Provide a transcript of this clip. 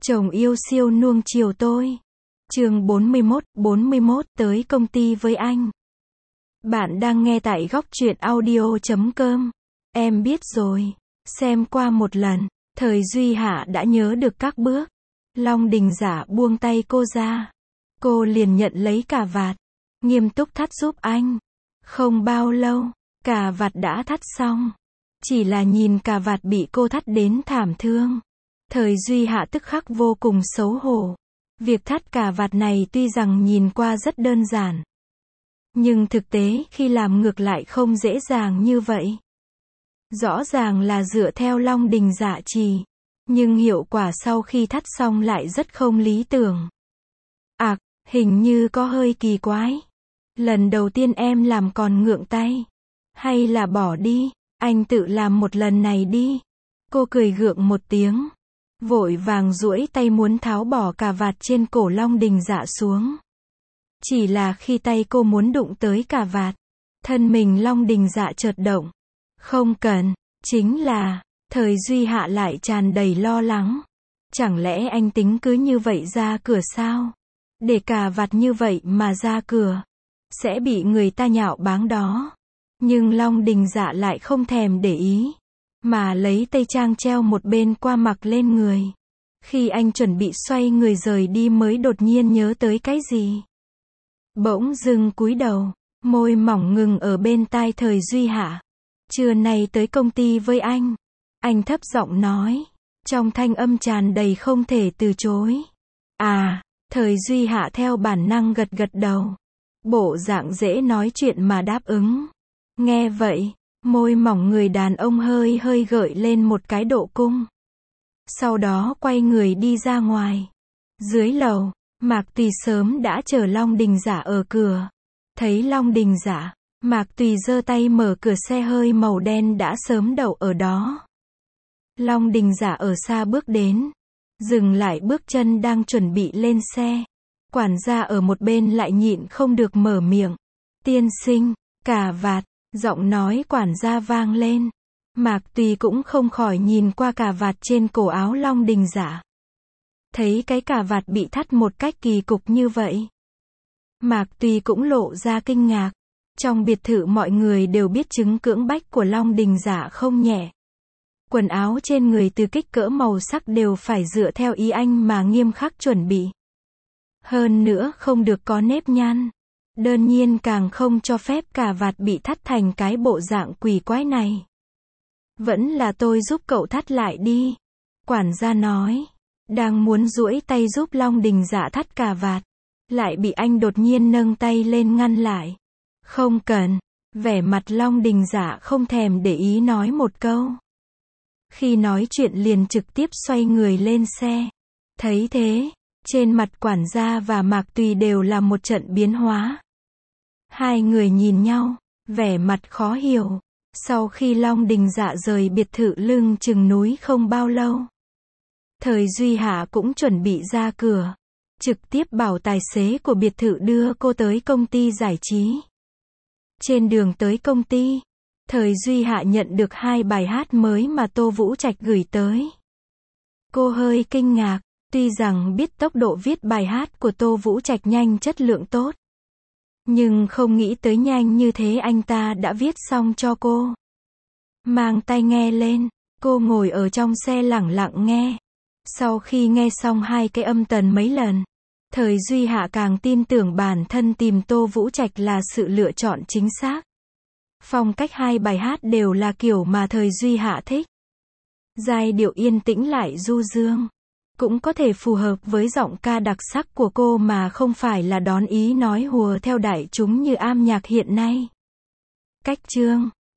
Chồng yêu siêu nuông chiều tôi. Chương 41 tới công ty với anh. Bạn đang nghe tại góc truyện audio.com. Em biết rồi. Xem qua một lần, Thời Duy Hạ đã nhớ được các bước. Long Đình Dạ buông tay cô ra. Cô liền nhận lấy cà vạt. Nghiêm túc thắt giúp anh. Không bao lâu, cà vạt đã thắt xong. Chỉ là nhìn cà vạt bị cô thắt đến thảm thương. Thời Duy Hạ tức khắc vô cùng xấu hổ. Việc thắt cà vạt này tuy rằng nhìn qua rất đơn giản, nhưng thực tế khi làm ngược lại không dễ dàng như vậy. Rõ ràng là dựa theo Long Đình Dạ chỉ, nhưng hiệu quả sau khi thắt xong lại rất không lý tưởng. Hình như có hơi kỳ quái. Lần đầu tiên em làm còn ngượng tay. Hay là bỏ đi, anh tự làm một lần này đi. Cô cười gượng một tiếng, vội vàng duỗi tay muốn tháo bỏ cà vạt trên cổ Long Đình Dạ xuống. Chỉ là khi tay cô muốn đụng tới cà vạt, thân mình Long Đình Dạ chợt động. Không cần, chính là, Thời Duy Hạ lại tràn đầy lo lắng. Chẳng lẽ anh tính cứ như vậy ra cửa sao? Để cà vạt như vậy mà ra cửa, sẽ bị người ta nhạo báng đó. Nhưng Long Đình Dạ lại không thèm để ý, mà lấy tây trang treo một bên qua mặc lên người. Khi anh chuẩn bị xoay người rời đi mới đột nhiên nhớ tới cái gì. Bỗng dưng cúi đầu, môi mỏng ngừng ở bên tai Thời Duy Hạ. Trưa nay tới công ty với anh. Anh thấp giọng nói, trong thanh âm tràn đầy không thể từ chối. Thời Duy Hạ theo bản năng gật gật đầu. Bộ dạng dễ nói chuyện mà đáp ứng. Nghe vậy, môi mỏng người đàn ông hơi hơi gợi lên một cái độ cung. Sau đó quay người đi ra ngoài. Dưới lầu, Mạc Tùy sớm đã chờ Long Đình Dạ ở cửa. Thấy Long Đình Dạ, Mạc Tùy giơ tay mở cửa xe hơi màu đen đã sớm đậu ở đó. Long Đình Dạ ở xa bước đến, dừng lại bước chân đang chuẩn bị lên xe. Quản gia ở một bên lại nhịn không được mở miệng. Tiên sinh, cà vạt. Giọng nói quản gia vang lên. Mạc Tùy cũng không khỏi nhìn qua cà vạt trên cổ áo Long Đình Dạ. Thấy cái cà vạt bị thắt một cách kỳ cục như vậy, Mạc Tùy cũng lộ ra kinh ngạc. Trong biệt thự mọi người đều biết chứng cưỡng bách của Long Đình Dạ không nhẹ. Quần áo trên người từ kích cỡ màu sắc đều phải dựa theo ý anh mà nghiêm khắc chuẩn bị. Hơn nữa không được có nếp nhăn. Đương nhiên càng không cho phép cà vạt bị thắt thành cái bộ dạng quỷ quái này. Vẫn là tôi giúp cậu thắt lại đi. Quản gia nói. Đang muốn duỗi tay giúp Long Đình Dạ thắt cà vạt, lại bị anh đột nhiên nâng tay lên ngăn lại. Không cần. Vẻ mặt Long Đình Dạ không thèm để ý nói một câu. Khi nói chuyện liền trực tiếp xoay người lên xe. Thấy thế, trên mặt quản gia và Mạc Tùy đều là một trận biến hóa. Hai người nhìn nhau, vẻ mặt khó hiểu. Sau khi Long Đình Dạ rời biệt thự lưng chừng núi không bao lâu, Thời Duy Hạ cũng chuẩn bị ra cửa, trực tiếp bảo tài xế của biệt thự đưa cô tới công ty giải trí. Trên đường tới công ty, Thời Duy Hạ nhận được 2 bài hát mới mà Tô Vũ Trạch gửi tới. Cô hơi kinh ngạc, tuy rằng biết tốc độ viết bài hát của Tô Vũ Trạch nhanh, chất lượng tốt, nhưng không nghĩ tới nhanh như thế anh ta đã viết xong cho cô. Mang tai nghe lên, cô ngồi ở trong xe lẳng lặng nghe. Sau khi nghe xong 2 cái âm tần mấy lần, Thời Duy Hạ càng tin tưởng bản thân tìm Tô Vũ Trạch là sự lựa chọn chính xác. Phong cách 2 bài hát đều là kiểu mà Thời Duy Hạ thích. Giai điệu yên tĩnh lại du dương, cũng có thể phù hợp với giọng ca đặc sắc của cô mà không phải là đón ý nói hùa theo đại chúng như am nhạc hiện nay. Cách chương